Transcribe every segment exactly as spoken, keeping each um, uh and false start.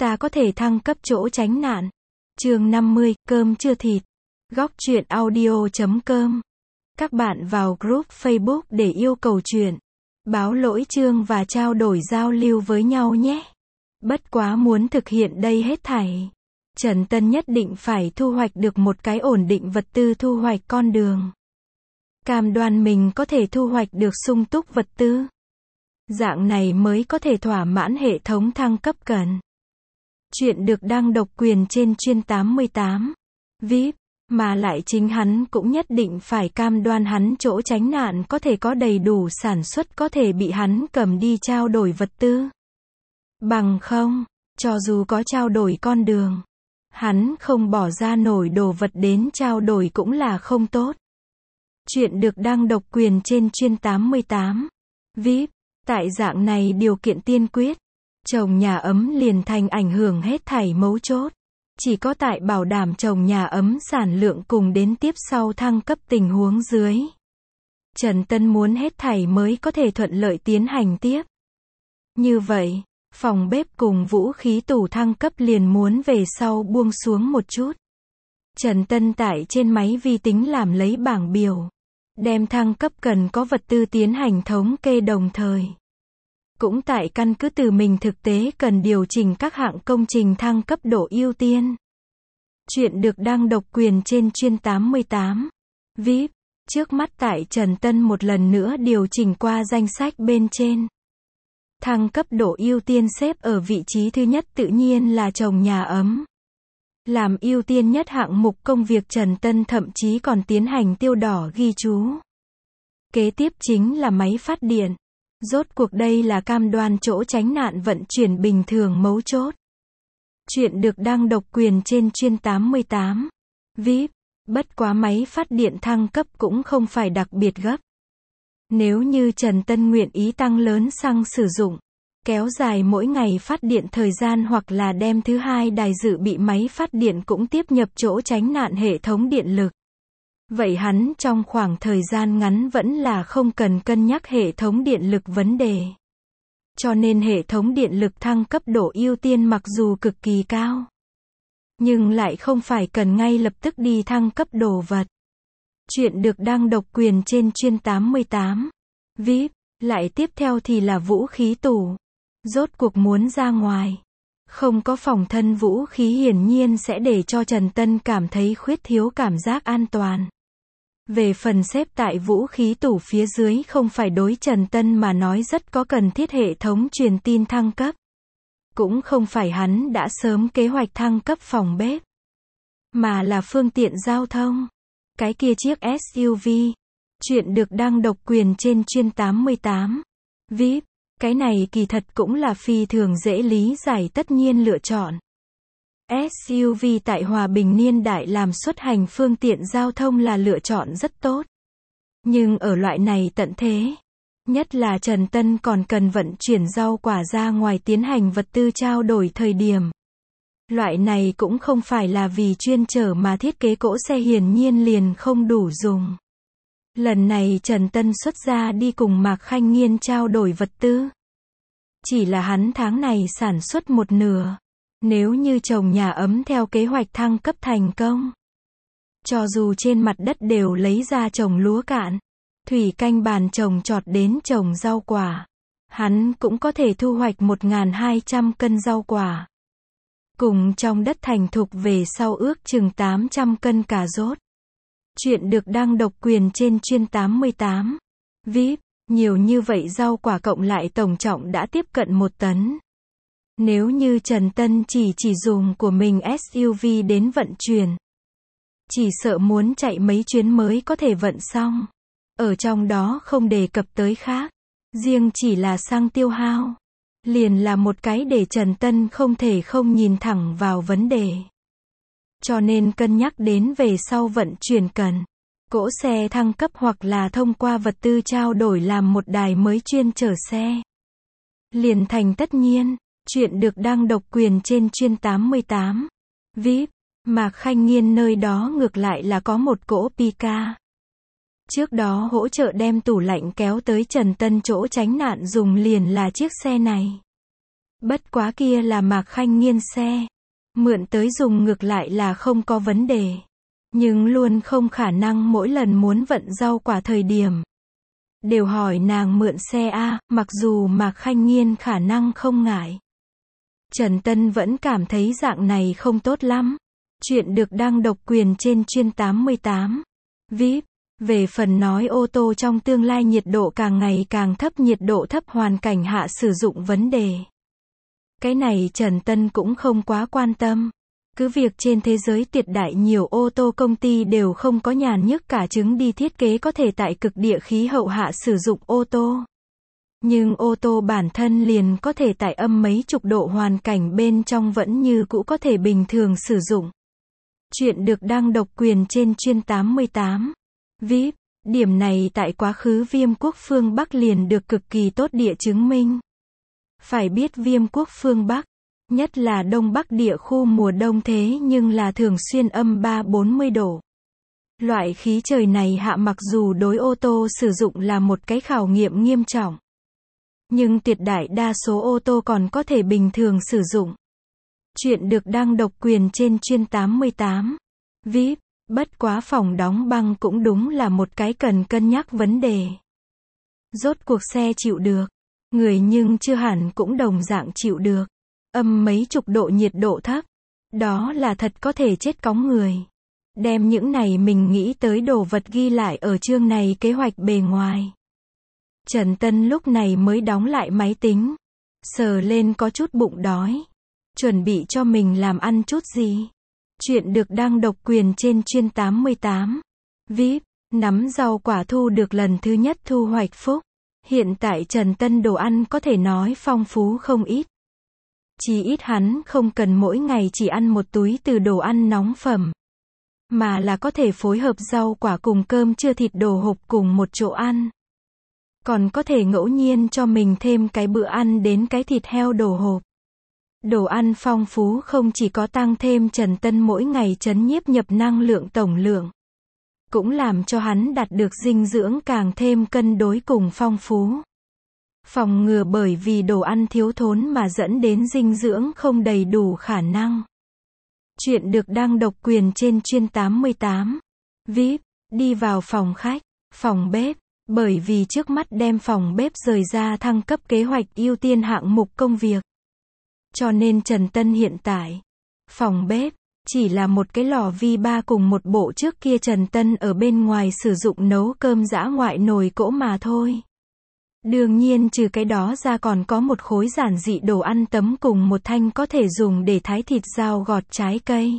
ta có thể thăng cấp chỗ tránh nạn. Chương năm mươi, cơm chưa thịt. Góc truyện audio chấm com. Các bạn vào group Facebook để yêu cầu chuyện, báo lỗi chương và trao đổi giao lưu với nhau nhé. Bất quá muốn thực hiện đây hết thảy, Trần Tân nhất định phải thu hoạch được một cái ổn định vật tư thu hoạch con đường. Cam đoan mình có thể thu hoạch được sung túc vật tư. Dạng này mới có thể thỏa mãn hệ thống thăng cấp cần. Chuyện được đăng độc quyền trên chuyên tám mươi tám. vê i pê, mà lại chính hắn cũng nhất định phải cam đoan hắn chỗ tránh nạn có thể có đầy đủ sản xuất có thể bị hắn cầm đi trao đổi vật tư. Bằng không, cho dù có trao đổi con đường, hắn không bỏ ra nổi đồ vật đến trao đổi cũng là không tốt. Chuyện được đăng độc quyền trên chuyên tám mươi tám. vê i pê, tại dạng này điều kiện tiên quyết, trồng nhà ấm liền thành ảnh hưởng hết thảy mấu chốt. Chỉ có tại bảo đảm trồng nhà ấm sản lượng cùng đến tiếp sau thăng cấp tình huống dưới, Trần Tân muốn hết thảy mới có thể thuận lợi tiến hành tiếp. Như vậy, phòng bếp cùng vũ khí tủ thăng cấp liền muốn về sau buông xuống một chút. Trần Tân tại trên máy vi tính làm lấy bảng biểu, đem thăng cấp cần có vật tư tiến hành thống kê đồng thời. Cũng tại căn cứ từ mình thực tế cần điều chỉnh các hạng công trình thăng cấp độ ưu tiên. Chuyện được đăng độc quyền trên chuyên tám mươi tám. vê i pê, trước mắt tại Trần Tân một lần nữa điều chỉnh qua danh sách bên trên. Thăng cấp độ ưu tiên xếp ở vị trí thứ nhất tự nhiên là trồng nhà ấm. Làm ưu tiên nhất hạng mục công việc Trần Tân thậm chí còn tiến hành tiêu đỏ ghi chú. Kế tiếp chính là máy phát điện. Rốt cuộc đây là cam đoan chỗ tránh nạn vận chuyển bình thường mấu chốt. Chuyện được đăng độc quyền trên chuyên tám mươi tám. vê i pê, bất quá máy phát điện thăng cấp cũng không phải đặc biệt gấp. Nếu như Trần Tân nguyện ý tăng lớn xăng sử dụng, kéo dài mỗi ngày phát điện thời gian hoặc là đem thứ hai đài dự bị máy phát điện cũng tiếp nhập chỗ tránh nạn hệ thống điện lực. Vậy hắn trong khoảng thời gian ngắn vẫn là không cần cân nhắc hệ thống điện lực vấn đề. Cho nên hệ thống điện lực thăng cấp độ ưu tiên mặc dù cực kỳ cao, nhưng lại không phải cần ngay lập tức đi thăng cấp đồ vật. Chuyện được đăng độc quyền trên chuyên tám mươi tám. vê i pê, lại tiếp theo thì là vũ khí tủ. Rốt cuộc muốn ra ngoài, không có phòng thân vũ khí hiển nhiên sẽ để cho Trần Tân cảm thấy khuyết thiếu cảm giác an toàn. Về phần xếp tại vũ khí tủ phía dưới không phải đối Trần Tân mà nói rất có cần thiết hệ thống truyền tin thăng cấp. Cũng không phải hắn đã sớm kế hoạch thăng cấp phòng bếp, mà là phương tiện giao thông. Cái kia chiếc ét u vê. Chuyện được đăng độc quyền trên chuyên tám mươi tám. vê i pê, cái này kỳ thật cũng là phi thường dễ lý giải tất nhiên lựa chọn. ét u vê tại hòa bình niên đại làm xuất hành phương tiện giao thông là lựa chọn rất tốt. Nhưng ở loại này tận thế, nhất là Trần Tân còn cần vận chuyển rau quả ra ngoài tiến hành vật tư trao đổi thời điểm. Loại này cũng không phải là vì chuyên chở mà thiết kế cỗ xe hiển nhiên liền không đủ dùng. Lần này Trần Tân xuất ra đi cùng Mạc Khanh Nghiên trao đổi vật tư. Chỉ là hắn tháng này sản xuất một nửa. Nếu như trồng nhà ấm theo kế hoạch thăng cấp thành công, cho dù trên mặt đất đều lấy ra trồng lúa cạn, thủy canh bàn trồng trọt đến trồng rau quả, hắn cũng có thể thu hoạch một nghìn hai trăm cân rau quả. Cùng trong đất thành thục về sau ước chừng tám trăm cân cà rốt. Chuyện được đăng độc quyền trên chuyên tám mươi tám. vê i pê, nhiều như vậy rau quả cộng lại tổng trọng đã tiếp cận một tấn. Nếu như Trần Tân chỉ chỉ dùng của mình ét u vê đến vận chuyển, chỉ sợ muốn chạy mấy chuyến mới có thể vận xong. Ở trong đó không đề cập tới khác, riêng chỉ là xăng tiêu hao, liền là một cái để Trần Tân không thể không nhìn thẳng vào vấn đề. Cho nên cân nhắc đến về sau vận chuyển cần, cỗ xe thăng cấp hoặc là thông qua vật tư trao đổi làm một đài mới chuyên chở xe. Liền thành tất nhiên. Chuyện được đăng độc quyền trên chuyên tám mươi tám. vê i pê, Mạc Khanh Nghiên nơi đó ngược lại là có một cỗ Pika. Trước đó hỗ trợ đem tủ lạnh kéo tới Trần Tân chỗ tránh nạn dùng liền là chiếc xe này. Bất quá kia là Mạc Khanh Nghiên xe. Mượn tới dùng ngược lại là không có vấn đề. Nhưng luôn không khả năng mỗi lần muốn vận rau quả thời điểm đều hỏi nàng mượn xe a, mặc dù Mạc Khanh Nghiên khả năng không ngại. Trần Tân vẫn cảm thấy dạng này không tốt lắm. Chuyện được đăng độc quyền trên chuyên tám mươi tám. vê i pê. Về phần nói ô tô trong tương lai nhiệt độ càng ngày càng thấp, nhiệt độ thấp hoàn cảnh hạ sử dụng vấn đề. Cái này Trần Tân cũng không quá quan tâm. Cứ việc trên thế giới tuyệt đại nhiều ô tô công ty đều không có nhàn nhức cả trứng đi thiết kế có thể tại cực địa khí hậu hạ sử dụng ô tô. Nhưng ô tô bản thân liền có thể tại âm mấy chục độ hoàn cảnh bên trong vẫn như cũ có thể bình thường sử dụng. Chuyện được đăng độc quyền trên chuyên tám mươi tám. vê i pê. Điểm này tại quá khứ Viêm quốc phương Bắc liền được cực kỳ tốt địa chứng minh. Phải biết Viêm quốc phương Bắc, nhất là Đông Bắc địa khu mùa đông thế nhưng là thường xuyên âm ba bốn mươi độ. Loại khí trời này hạ mặc dù đối ô tô sử dụng là một cái khảo nghiệm nghiêm trọng. Nhưng tuyệt đại đa số ô tô còn có thể bình thường sử dụng. Chuyện được đăng độc quyền trên chuyên tám mươi tám. vê i pê. Bất quá phòng đóng băng cũng đúng là một cái cần cân nhắc vấn đề. Rốt cuộc xe chịu được. Người nhưng chưa hẳn cũng đồng dạng chịu được. Âm mấy chục độ nhiệt độ thấp. Đó là thật có thể chết cóng người. Đem những này mình nghĩ tới đồ vật ghi lại ở chương này kế hoạch bề ngoài. Trần Tân lúc này mới đóng lại máy tính. Sờ lên có chút bụng đói. Chuẩn bị cho mình làm ăn chút gì. Chuyện được đăng độc quyền trên chuyên tám mươi tám. vê i pê. Nắm rau quả thu được lần thứ nhất thu hoạch phúc. Hiện tại Trần Tân đồ ăn có thể nói phong phú không ít. Chỉ ít hắn không cần mỗi ngày chỉ ăn một túi từ đồ ăn nóng phẩm. Mà là có thể phối hợp rau quả cùng cơm trưa thịt đồ hộp cùng một chỗ ăn. Còn có thể ngẫu nhiên cho mình thêm cái bữa ăn đến cái thịt heo đồ hộp. Đồ ăn phong phú không chỉ có tăng thêm Trần Tân mỗi ngày trấn nhiếp nhập năng lượng tổng lượng. Cũng làm cho hắn đạt được dinh dưỡng càng thêm cân đối cùng phong phú. Phòng ngừa bởi vì đồ ăn thiếu thốn mà dẫn đến dinh dưỡng không đầy đủ khả năng. Chuyện được đăng độc quyền trên chuyên tám mươi tám. vê i pê. Đi vào phòng khách, phòng bếp. Bởi vì trước mắt đem phòng bếp rời ra thăng cấp kế hoạch ưu tiên hạng mục công việc. Cho nên Trần Tân hiện tại, phòng bếp, chỉ là một cái lò vi ba cùng một bộ trước kia Trần Tân ở bên ngoài sử dụng nấu cơm dã ngoại nồi cỗ mà thôi. Đương nhiên trừ cái đó ra còn có một khối giản dị đồ ăn tấm cùng một thanh có thể dùng để thái thịt dao gọt trái cây.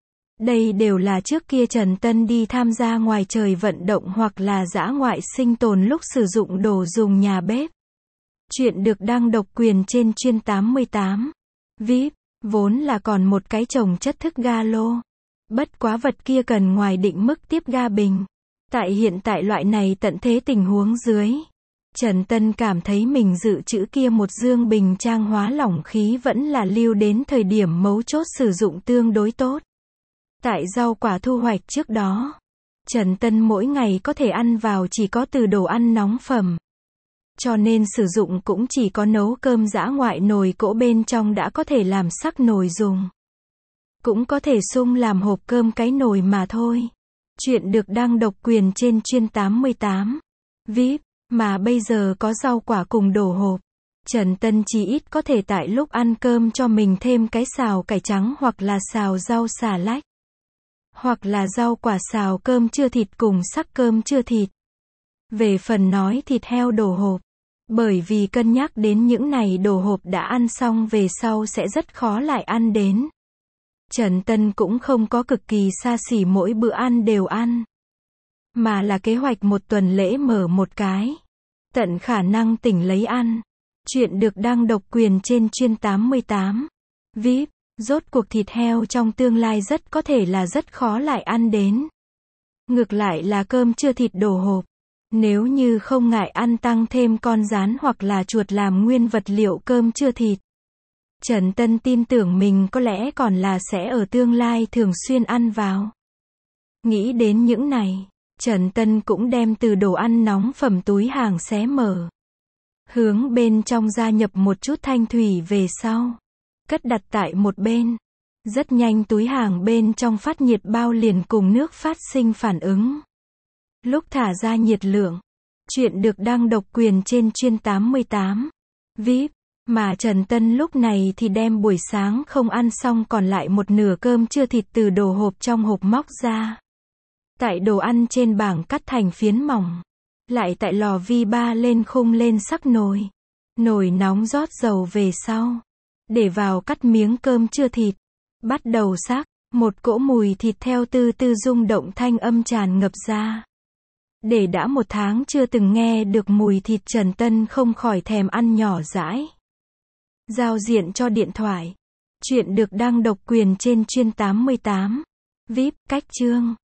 Đây đều là trước kia Trần Tân đi tham gia ngoài trời vận động hoặc là dã ngoại sinh tồn lúc sử dụng đồ dùng nhà bếp. Chuyện được đăng độc quyền trên chuyên tám mươi tám. vê i pê. Vốn là còn một cái chồng chất thức ga lô. Bất quá vật kia cần ngoài định mức tiếp ga bình. Tại hiện tại loại này tận thế tình huống dưới, Trần Tân cảm thấy mình dự trữ kia một dương bình trang hóa lỏng khí vẫn là lưu đến thời điểm mấu chốt sử dụng tương đối tốt. Tại rau quả thu hoạch trước đó, Trần Tân mỗi ngày có thể ăn vào chỉ có từ đồ ăn nóng phẩm. Cho nên sử dụng cũng chỉ có nấu cơm dã ngoại nồi cỗ bên trong đã có thể làm sắc nồi dùng. Cũng có thể sung làm hộp cơm cái nồi mà thôi. Chuyện được đăng độc quyền trên chuyên tám mươi tám. vê i pê. Mà bây giờ có rau quả cùng đồ hộp. Trần Tân chỉ ít có thể tại lúc ăn cơm cho mình thêm cái xào cải trắng hoặc là xào rau xà lách. Hoặc là rau quả xào cơm trưa thịt cùng sắc cơm trưa thịt. Về phần nói thịt heo đồ hộp. Bởi vì cân nhắc đến những này đồ hộp đã ăn xong về sau sẽ rất khó lại ăn đến. Trần Tân cũng không có cực kỳ xa xỉ mỗi bữa ăn đều ăn. Mà là kế hoạch một tuần lễ mở một cái. Tận khả năng tỉnh lấy ăn. Chuyện được đăng độc quyền trên chuyên tám mươi tám. vê i pê. Rốt cuộc thịt heo trong tương lai rất có thể là rất khó lại ăn đến. Ngược lại là cơm trưa thịt đồ hộp. Nếu như không ngại ăn tăng thêm con rán hoặc là chuột làm nguyên vật liệu cơm trưa thịt. Trần Tân tin tưởng mình có lẽ còn là sẽ ở tương lai thường xuyên ăn vào. Nghĩ đến những này, Trần Tân cũng đem từ đồ ăn nóng phẩm túi hàng xé mở. Hướng bên trong gia nhập một chút thanh thủy về sau. Cất đặt tại một bên. Rất nhanh túi hàng bên trong phát nhiệt bao liền cùng nước phát sinh phản ứng. Lúc thả ra nhiệt lượng. Chuyện được đăng độc quyền trên chuyên tám mươi tám. vê i pê. Mà Trần Tân lúc này thì đem buổi sáng không ăn xong còn lại một nửa cơm trưa thịt từ đồ hộp trong hộp móc ra. Tại đồ ăn trên bảng cắt thành phiến mỏng. Lại tại lò vi ba lên khung lên sắc nồi. Nồi nóng rót dầu về sau. Để vào cắt miếng cơm trưa thịt. Bắt đầu sắc. Một cỗ mùi thịt theo tư tư rung động thanh âm tràn ngập ra. Để đã một tháng chưa từng nghe được mùi thịt Trần Tân không khỏi thèm ăn nhỏ dãi. Giao diện cho điện thoại. Chuyện được đăng độc quyền trên chuyên tám mươi tám. vê i pê. Cách chương.